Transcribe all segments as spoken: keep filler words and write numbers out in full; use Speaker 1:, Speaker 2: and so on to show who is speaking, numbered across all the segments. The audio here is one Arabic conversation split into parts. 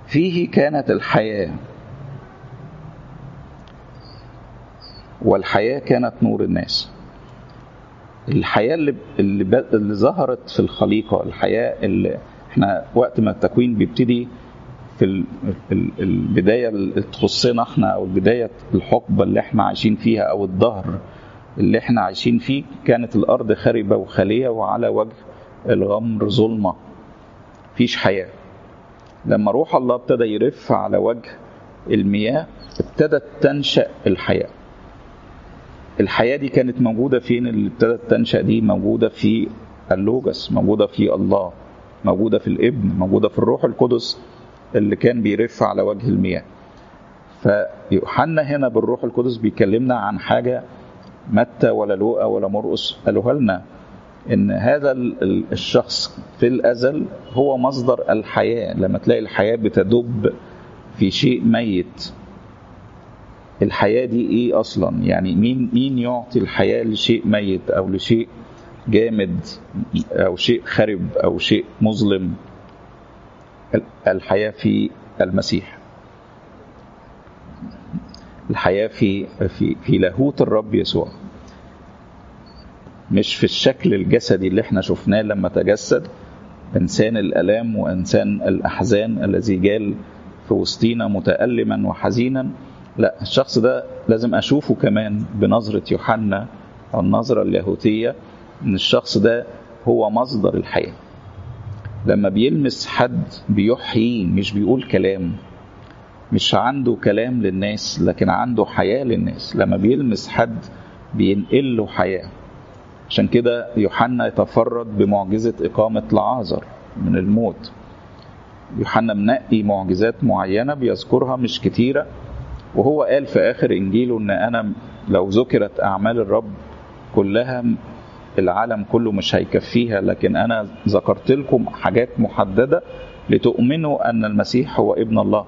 Speaker 1: فيه كانت الحياة والحياة كانت نور الناس. الحياة اللي, اللي, اللي ظهرت في الخليقة، الحياة اللي احنا وقت ما التكوين بيبتدي في البداية اللي تخصنا احنا، او البداية الحقبة اللي احنا عايشين فيها، او الظهر اللي احنا عايشين فيه، كانت الارض خربة وخالية وعلى وجه الغمر ظلمة، فيش حياة. لما روح الله ابتدى يرف على وجه المياه ابتدت تنشأ الحياة. الحياة دي كانت موجودة فين؟ اللي ابتدت تنشأ دي موجودة في اللوجس، موجودة في الله، موجودة في الابن، موجودة في الروح القدس اللي كان بيرف على وجه المياه. فيوحنا هنا بالروح القدس بيكلمنا عن حاجة متى ولا لوقا ولا مرقس قالوها لنا، ان هذا الشخص في الازل هو مصدر الحياة. لما تلاقي الحياة بتدب في شيء ميت، الحياة دي ايه اصلا؟ يعني مين مين يعطي الحياة لشيء ميت او لشيء جامد او شيء خرب او شيء مظلم؟ الحياة في المسيح، الحياة في في في لاهوت الرب يسوع، مش في الشكل الجسدي اللي احنا شفناه لما تجسد، إنسان الألام وإنسان الأحزان الذي جال في وسطينا متألما وحزينا. لا، الشخص ده لازم أشوفه كمان بنظرة يوحنا أو النظرة اللاهوتية، إن الشخص ده هو مصدر الحياة. لما بيلمس حد بيحيي، مش بيقول كلام، مش عنده كلام للناس لكن عنده حياة للناس. لما بيلمس حد بينقله حياة. عشان كده يوحنا يتفرد بمعجزة إقامة لعازر من الموت. يوحنا منقي معجزات معينة بيذكرها مش كتيرة، وهو قال في آخر إنجيله إن أنا لو ذكرت أعمال الرب كلها العالم كله مش هيكفيها، لكن أنا ذكرت لكم حاجات محددة لتؤمنوا أن المسيح هو ابن الله،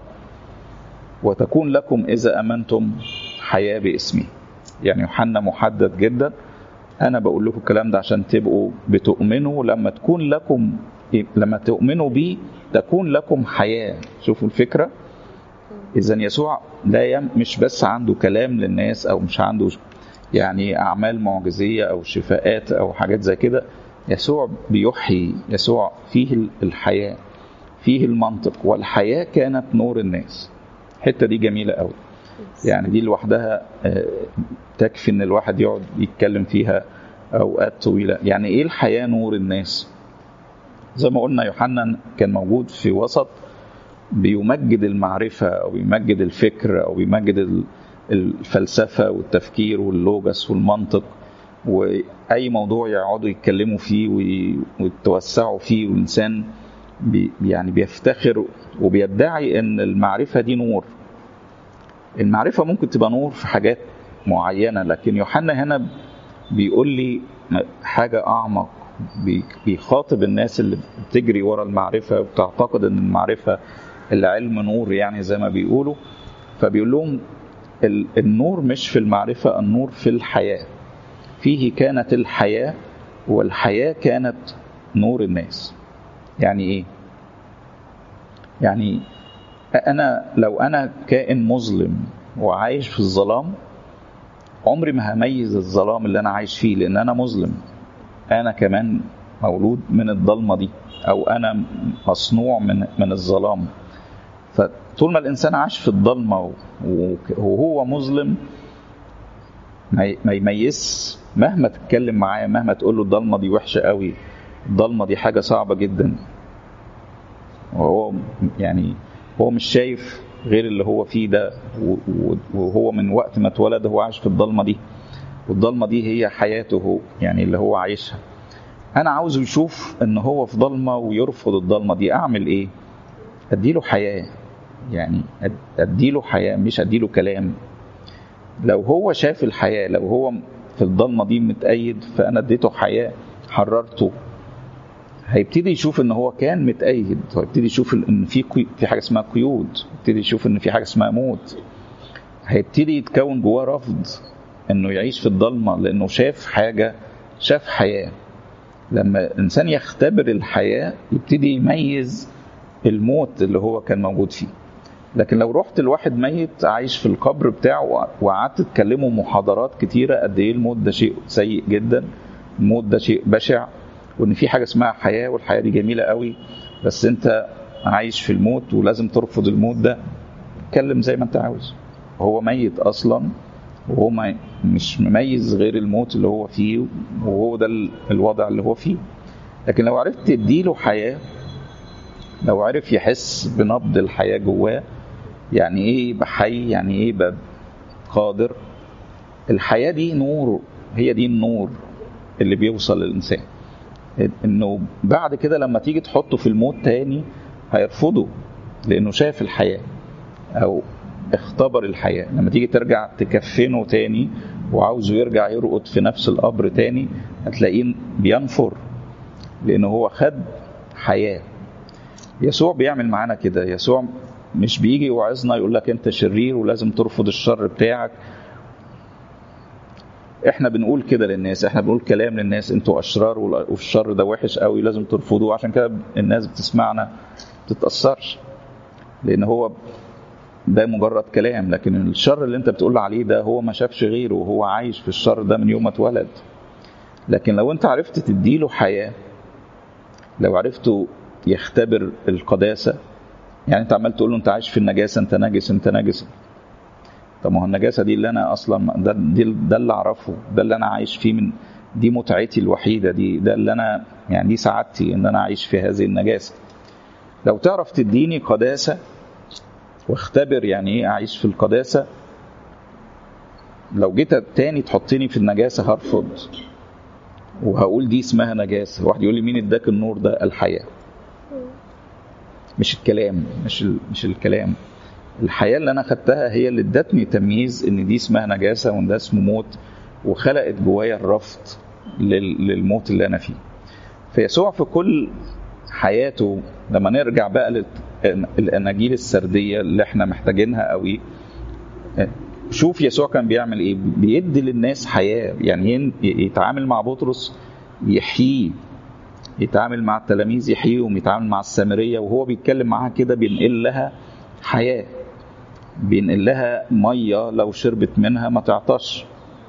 Speaker 1: وتكون لكم إذا أمنتم حياة باسمه. يعني يوحنا محدد جدا. أنا بقول لكم الكلام ده عشان تبقوا بتؤمنوا، لما تكون لكم، لما تؤمنوا بيه تكون لكم حياة. شوفوا الفكرة. إذن يسوع لا يم مش بس عنده كلام للناس، أو مش عنده يعني أعمال معجزية أو شفاءات أو حاجات زي كده. يسوع بيحيي، يسوع فيه الحياة، فيه المنطق، والحياة كانت نور الناس. الحتة دي جميلة قوي، يعني دي لوحدها تكفي ان الواحد يقعد يتكلم فيها اوقات طويلة. يعني ايه الحياة نور الناس؟ زي ما قلنا يوحنا كان موجود في وسط بيمجد المعرفة او بيمجد الفكر او بيمجد الفلسفة والتفكير واللوجس والمنطق، واي موضوع يقعدوا يتكلموا فيه ويتوسعوا فيه، والانسان بي يعني بيفتخر وبيدعي ان المعرفة دي نور. المعرفة ممكن تبقى نور في حاجات معينة، لكن يوحنا هنا بيقول لي حاجة أعمق، بيخاطب الناس اللي بتجري ورا المعرفة وبتعتقد أن المعرفة العلم نور، يعني زي ما بيقولوا. فبيقول لهم النور مش في المعرفة، النور في الحياة. فيه كانت الحياة والحياة كانت نور الناس. يعني إيه؟ يعني أنا لو أنا كائن مظلم وعايش في الظلام، عمري ما هميز الظلام اللي أنا عايش فيه، لأن أنا مظلم. أنا كمان مولود من الظلمة دي، أو أنا مصنوع من من الظلام. فطول ما الإنسان عاش في الظلمة وهو مظلم ما يميز، مهما تتكلم معاه، مهما تقول له الظلمة دي وحشة قوي، الظلمة دي حاجة صعبة جدا، وهو يعني هو مش شايف غير اللي هو فيه ده، وهو من وقت ما اتولد هو عايش في الضلمة دي، والضلمة دي هي حياته يعني اللي هو عايشها. أنا عاوزه يشوف إن هو في ضلمة ويرفض الضلمة دي. أعمل إيه؟ أديله حياة، يعني أديله حياة مش أديله كلام. لو هو شاف الحياة، لو هو في الضلمة دي متأيد، فأنا اديته حياة، حررته، هيبتدي يشوف ان هو كان متأيد، هيبتدي يشوف ان في في حاجه اسمها قيود، هيبتدي يشوف ان في حاجه اسمها موت، هيبتدي يتكون جواه رفض انه يعيش في الضلمه، لانه شاف حاجه، شاف حياه. لما الانسان يختبر الحياه يبتدي يميز الموت اللي هو كان موجود فيه. لكن لو رحت لواحد ميت عايش في القبر بتاعه وقعدت تكلمه محاضرات كتيرة قد ايه الموت ده شيء سيء جدا، الموت ده شيء بشع، وان في حاجة اسمها حياة والحياة دي جميلة قوي، بس انت عايش في الموت ولازم ترفض الموت ده، اتكلم زي ما انت عاوز. هو ميت اصلا وهو مش مميز غير الموت اللي هو فيه، وهو ده الوضع اللي هو فيه. لكن لو عرفت تديله حياة، لو عرف يحس بنبض الحياة جواه، يعني ايه بحي، يعني ايه بقادر، الحياة دي نور، هي دي النور اللي بيوصل للإنسان. انه بعد كده لما تيجي تحطه في الموت تاني هيرفضه، لانه شاف الحياة او اختبر الحياة. لما تيجي ترجع تكفنه تاني وعاوزه يرجع يرقد في نفس القبر تاني، هتلاقيه بينفر، لانه هو خد حياة. يسوع بيعمل معانا كده. يسوع مش بيجي يوعظنا يقول لك انت شرير ولازم ترفض الشر بتاعك. احنا بنقول كده للناس، احنا بنقول كلام للناس انتوا اشرار والشر ده وحش قوي لازم ترفضوه، عشان كده الناس بتسمعنا بتتأثرش، لان هو ده مجرد كلام. لكن الشر اللي انت بتقول عليه ده هو ما شافش غيره، وهو عايش في الشر ده من يوم ما اتولد. لكن لو انت عرفت تديله حياة، لو عرفته يختبر القداسة، يعني انت عمال تقول له انت عايش في النجاسة، انت نجس انت نجس. طب ما هو النجاسة دي اللي انا اصلا ده, ده اللي اعرفه، ده اللي انا عايش فيه، من دي متعتي الوحيدة، دي ده اللي انا يعني دي سعادتي ان انا عايش في هذه النجاسة. لو تعرف تديني قداسة واختبر يعني ايه اعيش في القداسة، لو جيت تاني تحطني في النجاسة هرفض وهقول دي اسمها نجاسة. واحد يقول لي مين اداك النور ده؟ الحياة، مش الكلام، مش ال... مش الكلام. الحياة اللي انا خدتها هي اللي ادتني تمييز ان دي اسمها نجاسة وان ده اسمه موت، وخلقت جوايا الرفض لل... للموت اللي انا فيه. فيسوع في كل حياته، لما نرجع بقى للأناجيل السردية اللي احنا محتاجينها قوي، شوف يسوع كان بيعمل ايه، بيدي للناس حياة. يعني يتعامل مع بطرس يحييه، يتعامل مع التلاميذ يحييهم، يتعامل مع السامرية وهو بيتكلم معاها كده بينقل لها حياة، بينقل لها مية لو شربت منها ما تعطش.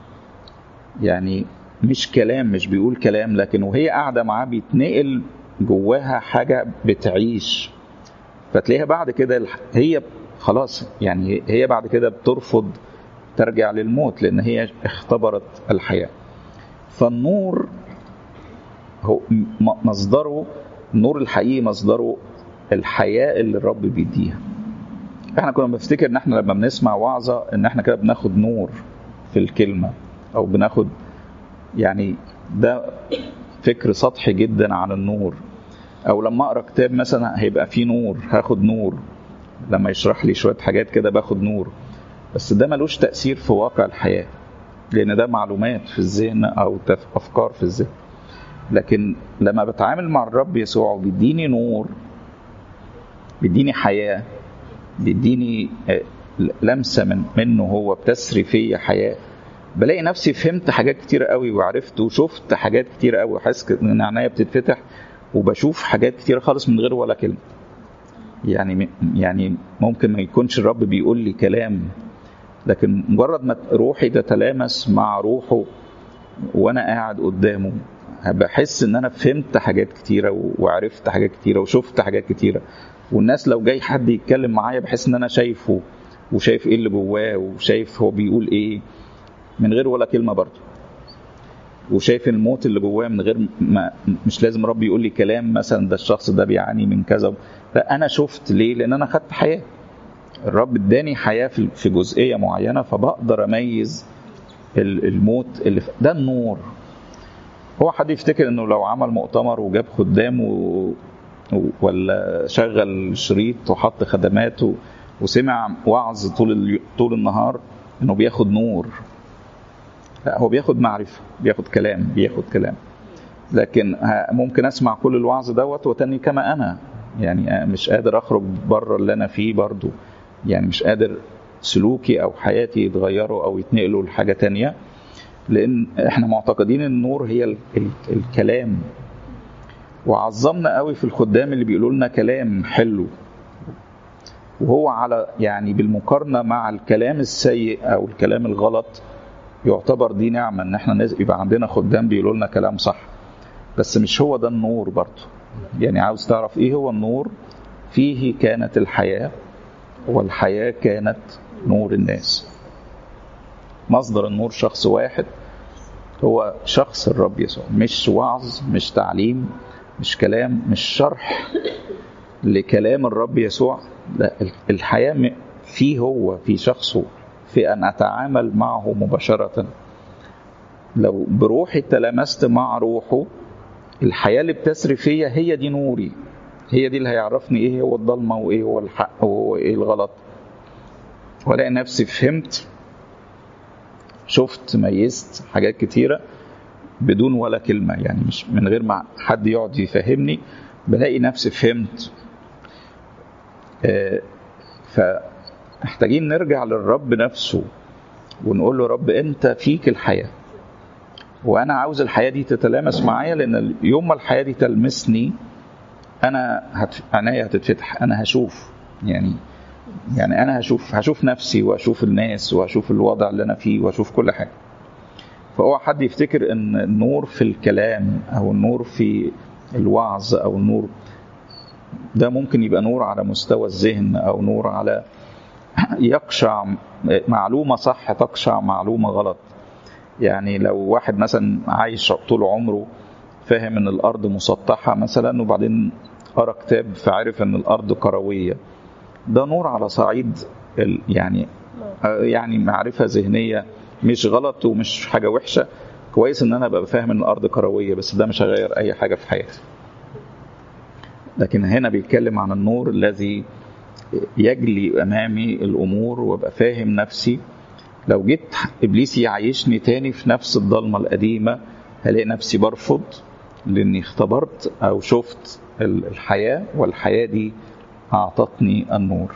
Speaker 1: يعني مش كلام، مش بيقول كلام، لكن وهي قاعدة معاه بيتنقل جواها حاجة بتعيش. فتلاقيها بعد كده هي خلاص، يعني هي بعد كده بترفض ترجع للموت لأن هي اختبرت الحياة. فالنور هو مصدره، النور الحقيقي مصدره الحياة اللي الرب بيديها. احنا كنا بنفتكر ان احنا لما بنسمع وعظة ان احنا كده بناخد نور في الكلمة، او بناخد، يعني ده فكر سطحي جدا عن النور. او لما اقرا كتاب مثلا هيبقى فيه نور، هاخد نور. لما يشرح لي شوية حاجات كده باخد نور، بس ده ملوش تأثير في واقع الحياة، لان ده معلومات في الذهن او افكار في الذهن. لكن لما بتعامل مع الرب يسوع بيديني نور، بيديني حياة، بيديني لمسة من منه، هو بتسري فيا حياة، بلاقي نفسي فهمت حاجات كتير قوي وعرفت وشفت حاجات كتير قوي، وحاسس ان عينيا بتتفتح وبشوف حاجات كتير خالص من غير ولا كلمة. يعني يعني ممكن ما يكونش الرب بيقول لي كلام، لكن مجرد ما روحي تتلامس مع روحه وانا قاعد قدامه بحس ان انا فهمت حاجات كتيرة وعرفت حاجات كتيرة وشفت حاجات كتيرة. والناس لو جاي حد يتكلم معايا بحس ان انا شايفه وشايف ايه اللي جواه وشايف هو بيقول ايه من غير ولا كلمة برضه، وشايف الموت اللي جواه من غير ما، مش لازم ربي يقول لي كلام مثلا ده الشخص ده بيعاني من كذا، لا انا شفت. ليه؟ لان انا خدت حياة، الرب اداني حياة في جزئية معينة، فبقدر اميز الموت اللي ده النور. هو حد يفتكر انه لو عمل مؤتمر وجاب خدام و... ولا شغل شريط وحط خدمات وسمع وعظ طول ال... طول النهار انه بياخد نور؟ لا، هو بياخد معرفة، بياخد كلام، بياخد كلام. لكن ممكن اسمع كل الوعظ دوت وتاني كما انا، يعني مش قادر اخرج بره اللي انا فيه برضو، يعني مش قادر سلوكي او حياتي يتغيروا او يتنقلوا لحاجة تانية، لان احنا معتقدين النور هي ال... ال... الكلام. وعظمنا قوي في الخدام اللي بيقولوا لنا كلام حلو، وهو على يعني بالمقارنة مع الكلام السيء أو الكلام الغلط يعتبر دي نعمة إن احنا يبقى عندنا خدام بيقولوا لنا كلام صح. بس مش هو ده النور برضه. يعني عاوز تعرف إيه هو النور؟ فيه كانت الحياة والحياة كانت نور الناس. مصدر النور شخص واحد هو شخص الرب يسوع، مش وعظ، مش تعليم، مش كلام، مش شرح لكلام الرب يسوع. لا، الحياة فيه هو، في شخصه، في أن أتعامل معه مباشرة. لو بروحي تلامست مع روحه، الحياة اللي بتسري فيا هي دي نوري، هي دي اللي هيعرفني إيه هو الضلمة وإيه هو الحق وإيه الغلط. ولاقي نفسي فهمت، شفت، ميزت حاجات كتيرة بدون ولا كلمة، يعني مش من غير ما حد يقعد يفهمني، بلاقي نفسي فهمت. آه فمحتاجين نرجع للرب نفسه ونقول له رب أنت فيك الحياة، وأنا عاوز الحياة دي تتلامس معايا، لأن يوم ما الحياة دي تلمسني أنا هت... عناية هتتفتح، أنا هشوف يعني يعني أنا هشوف هشوف نفسي وأشوف الناس وأشوف الوضع اللي أنا فيه وأشوف كل حاجة. فهو حد يفتكر أن النور في الكلام أو النور في الوعظ أو النور ده ممكن يبقى نور على مستوى الذهن أو نور على يقشع معلومة صح تقشع معلومة غلط. يعني لو واحد مثلا عايش طول عمره فاهم أن الأرض مسطحة مثلا، وبعدين قرأ كتاب فعرف أن الأرض كروية، ده نور على صعيد يعني يعني معرفة ذهنية، مش غلط ومش حاجة وحشة. كويس ان انا ابقى فاهم ان الارض كروية، بس ده مش هيغير اي حاجة في حياتي. لكن هنا بيتكلم عن النور الذي يجلي امامي الامور وابقى فاهم نفسي. لو جيت ابليس يعيشني تاني في نفس الضلمة القديمة، هلاقي نفسي برفض، لاني اختبرت او شفت الحياة، والحياة دي اعطتني النور.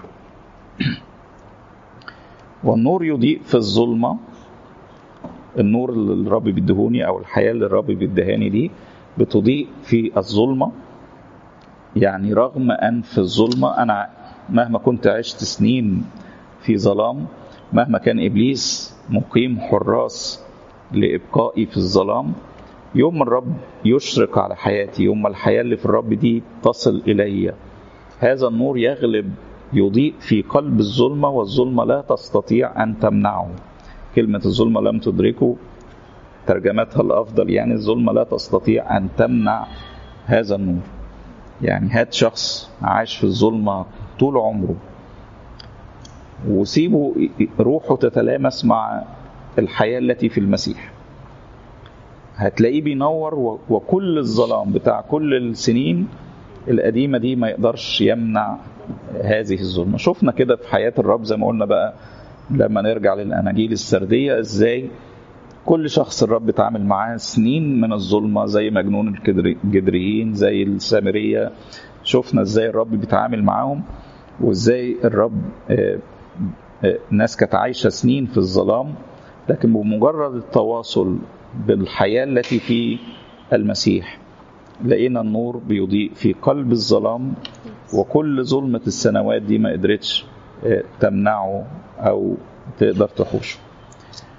Speaker 1: والنور يضيء في الظلمة. النور اللي الرب بيدهوني او الحياة اللي الرب بيدهاني دي بتضيء في الظلمة. يعني رغم ان في الظلمة انا مهما كنت عشت سنين في ظلام، مهما كان ابليس مقيم حراس لابقائي في الظلام، يوم الرب يشرق على حياتي، يوم الحياة اللي في الرب دي تصل الي، هذا النور يغلب، يضيء في قلب الظلمة، والظلمة لا تستطيع أن تمنعه. كلمة الظلمة لم تدركه ترجمتها الأفضل، يعني الظلمة لا تستطيع أن تمنع هذا النور. يعني هات شخص عاش في الظلمة طول عمره وسيبه روحه تتلامس مع الحياة التي في المسيح، هتلاقيه بينور، وكل الظلام بتاع كل السنين القديمة دي ما يقدرش يمنع هذه الظلمة. شفنا كده في حياة الرب زي ما قلنا بقى لما نرجع للأناجيل السردية، ازاي كل شخص الرب اتعامل معاه سنين من الظلمة، زي مجنون الجدريين، زي السامرية. شفنا ازاي الرب بيتعامل معاهم، وازاي الرب ناس كانت عايشة سنين في الظلام، لكن بمجرد التواصل بالحياة التي في المسيح لقينا النور بيضيء في قلب الظلام، وكل ظلمة السنوات دي ما قدرتش تمنعه أو تقدر تحوشه.